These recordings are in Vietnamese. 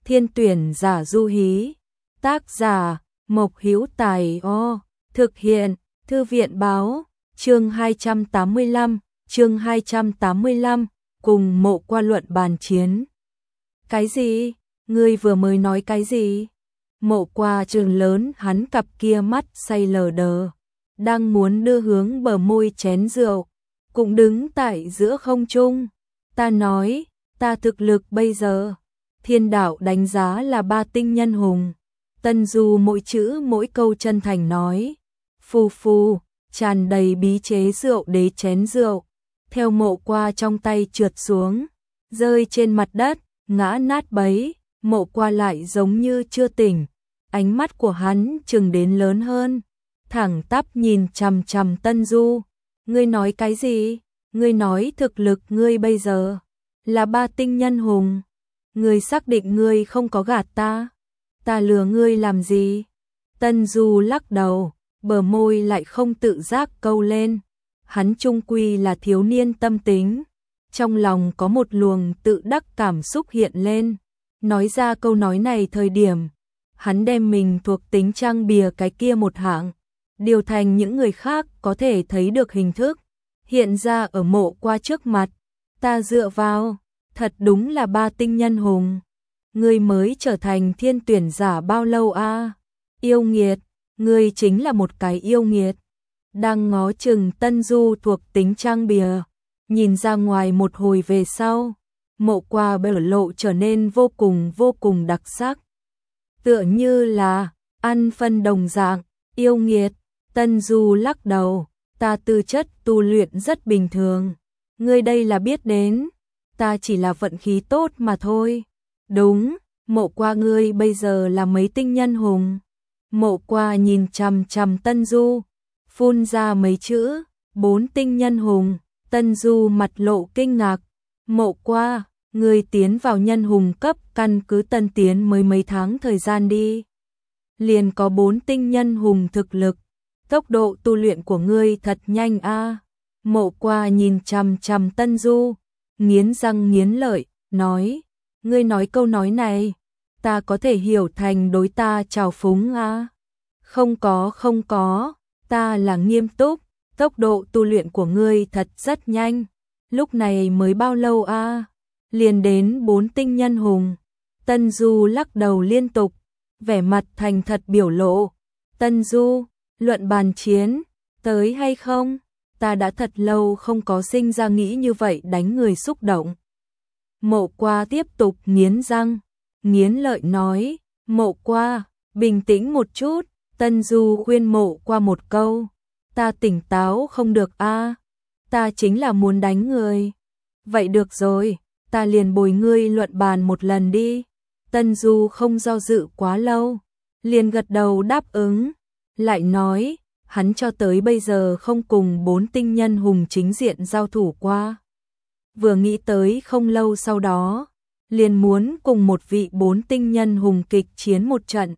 Thiên tuyển giả du hí. Tác giả Mộc Hữu Tài. Thực hiện Thư viện báo. Chương 285, chương 285, cùng Mộ Qua luận bàn chiến. Cái gì? Ngươi vừa mới nói cái gì? Mộ Qua trừng lớn hắn cặp kia mắt say lờ đờ, đang muốn đưa hướng bờ môi chén rượu, cũng đứng tại giữa không trung. Ta nói, ta thực lực bây giờ, thiên đạo đánh giá là 3 tinh nhân hùng. Tân Du mỗi chữ mỗi câu chân thành nói. Phù phù, tràn đầy bí chế rượu đế chén rượu, theo Mộ Qua trong tay trượt xuống, rơi trên mặt đất, ngã nát bấy. Mộ Qua lại giống như chưa tỉnh, ánh mắt của hắn trừng đến lớn hơn, thẳng tắp nhìn chằm chằm Tân Du. Ngươi nói cái gì? Ngươi nói thực lực ngươi bây giờ là 3 tinh nhân hùng. Ngươi xác định ngươi không có gạt ta? Ta lừa ngươi làm gì? Tân Du lắc đầu, bờ môi lại không tự giác câu lên. Hắn chung quy là thiếu niên tâm tính, trong lòng có một luồng tự đắc cảm xúc hiện lên. Nói ra câu nói này thời điểm, hắn đem mình thuộc tính trang bìa cái kia một hạng, điều thành những người khác có thể thấy được hình thức, hiện ra ở Mộ Qua trước mặt. Ta dựa vào, thật đúng là 3 tinh nhân hùng. Ngươi mới trở thành thiên tuyển giả bao lâu a? Yêu nghiệt, ngươi chính là một cái yêu nghiệt. Đang ngó chừng Tân Du thuộc tính trang bìa, nhìn ra ngoài một hồi về sau, Mộ Qua biểu lộ trở nên vô cùng đặc sắc. Tựa như là ăn phân đồng dạng. Yêu nghiệt. Tân Du lắc đầu, ta tư chất tu luyện rất bình thường. Ngươi đây là biết đến, ta chỉ là vận khí tốt mà thôi. Đúng, Mộ Qua ngươi bây giờ là mấy tinh nhân hùng? Mộ Qua nhìn chằm chằm Tân Du, phun ra mấy chữ, 4 tinh nhân hùng. Tân Du mặt lộ kinh ngạc. Mộ Qua, ngươi tiến vào nhân hùng cấp căn cứ tân tiến mới mấy tháng thời gian đi, liền có 4 tinh nhân hùng thực lực. Tốc độ tu luyện của ngươi thật nhanh a. Mộ Qua nhìn chằm chằm Tân Du, nghiến răng nghiến lợi, nói, ngươi nói câu nói này, ta có thể hiểu thành đối ta trào phúng a? Không có, ta là nghiêm túc, tốc độ tu luyện của ngươi thật rất nhanh. Lúc này mới bao lâu a? Liền đến 4 tinh nhân hùng. Tân Du lắc đầu liên tục, vẻ mặt thành thật biểu lộ. Tân Du, luận bàn chiến, tới hay không? Ta đã thật lâu không có sinh ra nghĩ như vậy đánh người xúc động. Mộ Qua tiếp tục nghiến răng, nghiến lợi nói, Mộ Qua, bình tĩnh một chút. Tân Du khuyên Mộ Qua một câu, ta tỉnh táo không được a, ta chính là muốn đánh người. Vậy được rồi, ta liền bồi ngươi luận bàn một lần đi. Tân Du không do dự quá lâu, liền gật đầu đáp ứng, lại nói, hắn cho tới bây giờ không cùng 4 tinh nhân hùng chính diện giao thủ qua. Vừa nghĩ tới không lâu sau đó, liền muốn cùng một vị 4 tinh nhân hùng kịch chiến một trận.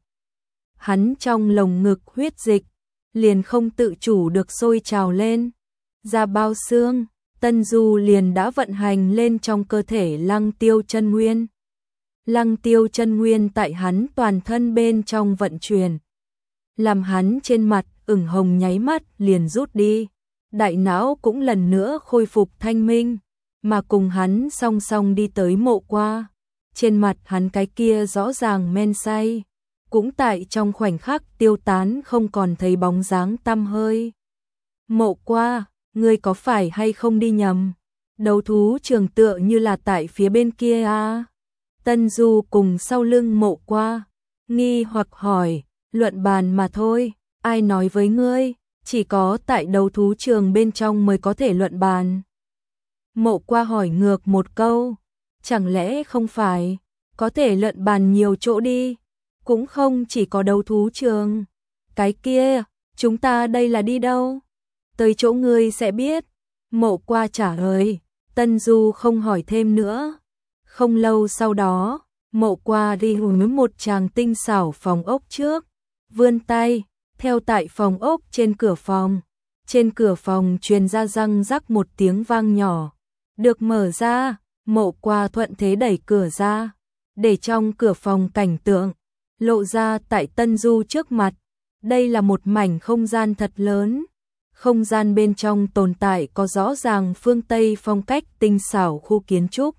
Hắn trong lồng ngực huyết dịch, liền không tự chủ được sôi trào lên. Ra bao xương, Tân Du liền đã vận hành lên trong cơ thể Lăng Tiêu chân nguyên. Lăng Tiêu chân nguyên tại hắn toàn thân bên trong vận chuyển, làm hắn trên mặt ửng hồng nháy mắt liền rút đi. Đại não cũng lần nữa khôi phục thanh minh, mà cùng hắn song song đi tới Mộ Qua. Trên mặt hắn cái kia rõ ràng men say, cũng tại trong khoảnh khắc tiêu tán không còn thấy bóng dáng tăm hơi. Mộ Qua, ngươi có phải hay không đi nhầm? Đấu thú trường tựa như là tại phía bên kia a. Tân Du cùng sau lưng Mộ Qua, nghi hoặc hỏi, luận bàn mà thôi, ai nói với ngươi, chỉ có tại đấu thú trường bên trong mới có thể luận bàn. Mộ Qua hỏi ngược một câu, chẳng lẽ không phải, có thể luận bàn nhiều chỗ đi, cũng không chỉ có đấu thú trường. Cái kia, chúng ta đây là đi đâu? Tới chỗ ngươi sẽ biết. Mộ Qua trả lời, Tân Du không hỏi thêm nữa. Không lâu sau đó, Mộ Qua đi hướng một tràng tinh xảo phòng ốc trước, vươn tay, theo tại phòng ốc trên cửa phòng. Trên cửa phòng truyền ra răng rắc một tiếng vang nhỏ, được mở ra. Mộ Qua thuận thế đẩy cửa ra, để trong cửa phòng cảnh tượng lộ ra tại Tân Du trước mặt. Đây là một mảnh không gian thật lớn. Không gian bên trong tồn tại có rõ ràng phương Tây phong cách tinh xảo khu kiến trúc.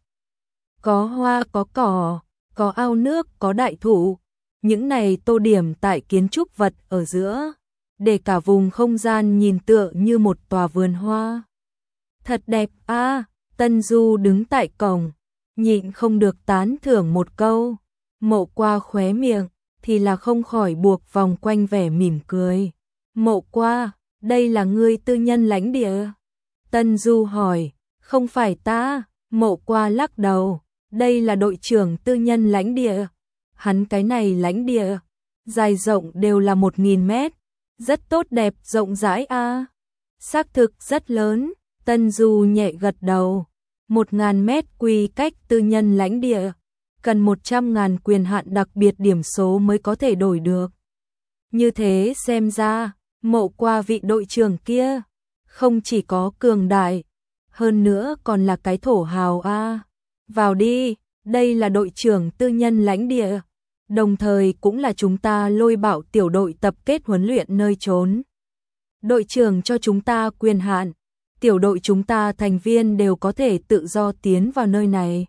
Có hoa, có cỏ, có ao nước, có đại thụ. Những này tô điểm tại kiến trúc vật ở giữa, để cả vùng không gian nhìn tựa như một tòa vườn hoa. Thật đẹp a. Tân Du đứng tại cổng, nhịn không được tán thưởng một câu. Mộ Qua khóe miệng thì là không khỏi buộc vòng quanh vẻ mỉm cười. Mộ Qua, đây là ngươi tư nhân lãnh địa? Tân Du hỏi. Không phải ta. Mộ Qua lắc đầu. Đây là đội trưởng tư nhân lãnh địa. Hắn cái này lãnh địa, dài rộng đều là 1000 mét. Rất tốt đẹp, rộng rãi a. Xác thực rất lớn. Tân Du nhẹ gật đầu. 1000 mét quy cách tư nhân lãnh địa, cần 100.000 quyền hạn đặc biệt điểm số mới có thể đổi được. Như thế xem ra, Mộ Qua vị đội trưởng kia không chỉ có cường đại, hơn nữa còn là cái thổ hào a. Vào đi, đây là đội trưởng tư nhân lãnh địa, đồng thời cũng là chúng ta Lôi Bạo tiểu đội tập kết huấn luyện nơi trốn. Đội trưởng cho chúng ta quyền hạn, tiểu đội chúng ta thành viên đều có thể tự do tiến vào nơi này.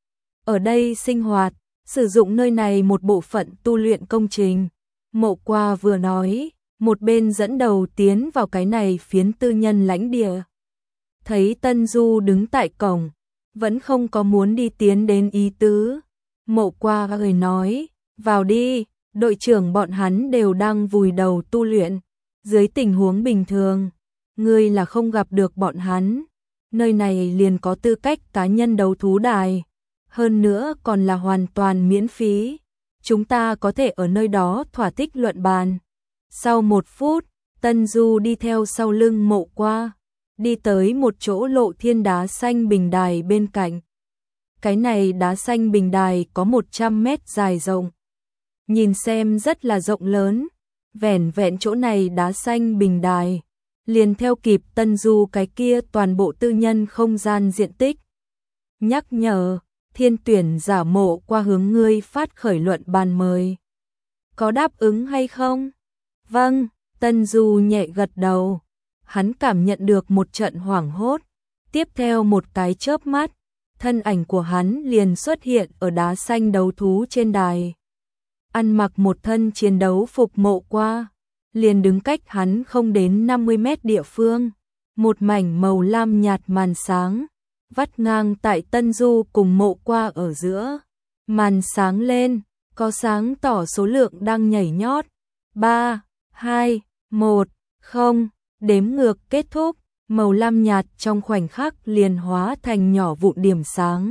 Ở đây sinh hoạt, sử dụng nơi này một bộ phận tu luyện công trình. Mộ Qua vừa nói, một bên dẫn đầu tiến vào cái này phiến tư nhân lãnh địa. Thấy Tân Du đứng tại cổng, vẫn không có muốn đi tiến đến ý tứ. Mộ Qua người nói, vào đi, đội trưởng bọn hắn đều đang vùi đầu tu luyện. Dưới tình huống bình thường, ngươi là không gặp được bọn hắn. Nơi này liền có tư cách cá nhân đấu thú đài. Hơn nữa còn là hoàn toàn miễn phí. Chúng ta có thể ở nơi đó thỏa thích luận bàn. Sau 1 phút, Tân Du đi theo sau lưng Mộ Qua, đi tới một chỗ lộ thiên đá xanh bình đài bên cạnh. Cái này đá xanh bình đài có 100 mét dài rộng. Nhìn xem rất là rộng lớn. Vẻn vẹn chỗ này đá xanh bình đài, liền theo kịp Tân Du cái kia toàn bộ tư nhân không gian diện tích. Nhắc nhở, thiên tuyển giả Mộ Qua hướng ngươi phát khởi luận bàn mời. Có đáp ứng hay không? Vâng, Tân Du nhẹ gật đầu. Hắn cảm nhận được một trận hoảng hốt. Tiếp theo một cái chớp mắt, thân ảnh của hắn liền xuất hiện ở đá xanh đấu thú trên đài. Ăn mặc một thân chiến đấu phục Mộ Qua, liền đứng cách hắn không đến 50 mét địa phương. Một mảnh màu lam nhạt màn sáng, vắt ngang tại Tân Du cùng Mộ Qua ở giữa. Màn sáng lên, có sáng tỏ số lượng đang nhảy nhót. 3, 2, 1, 0, đếm ngược kết thúc. Màu lam nhạt trong khoảnh khắc liền hóa thành nhỏ vụn điểm sáng,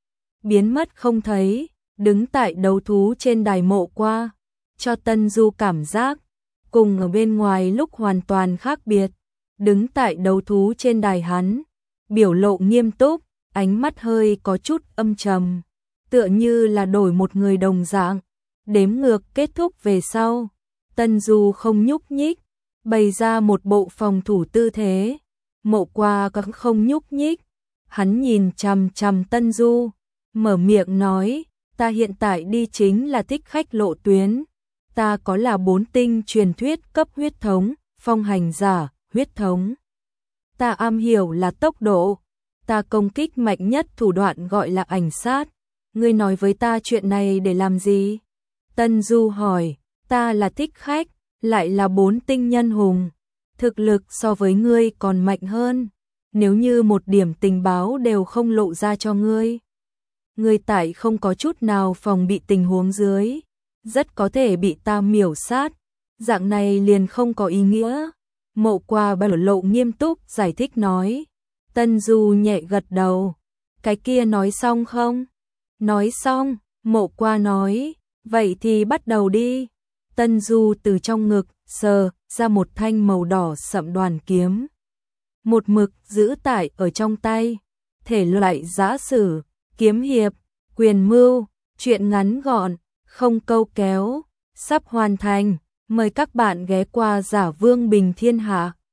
biến mất không thấy. Đứng tại đấu thú trên đài Mộ Qua, cho Tân Du cảm giác cùng ở bên ngoài lúc hoàn toàn khác biệt. Đứng tại đấu thú trên đài hắn, biểu lộ nghiêm túc, ánh mắt hơi có chút âm trầm, tựa như là đổi một người đồng dạng. Đếm ngược kết thúc về sau, Tân Du không nhúc nhích, bày ra một bộ phòng thủ tư thế. Mộ Qua cũng không nhúc nhích, hắn nhìn chằm chằm Tân Du, mở miệng nói, ta hiện tại đi chính là thích khách lộ tuyến. Ta có là 4 tinh truyền thuyết cấp huyết thống, phong hành giả, huyết thống. Ta am hiểu là tốc độ. Ta công kích mạnh nhất thủ đoạn gọi là ảnh sát. Ngươi nói với ta chuyện này để làm gì? Tân Du hỏi, ta là thích khách, lại là 4 tinh nhân hùng. Thực lực so với ngươi còn mạnh hơn. Nếu như một điểm tình báo đều không lộ ra cho ngươi, ngươi tại không có chút nào phòng bị tình huống dưới, rất có thể bị ta miểu sát. Dạng này liền không có ý nghĩa. Mộ Qua biểu lộ nghiêm túc giải thích nói. Tân Du nhẹ gật đầu. Cái kia nói xong không? Nói xong, Mộ Qua nói, vậy thì bắt đầu đi. Tân Du từ trong ngực sờ ra một thanh màu đỏ sậm đoàn kiếm, một mực giữ tại ở trong tay. Thể loại giã sử, kiếm hiệp, quyền mưu, truyện ngắn gọn, không câu kéo, sắp hoàn thành. Mời các bạn ghé qua Giả Vương Bình Thiên Hạ.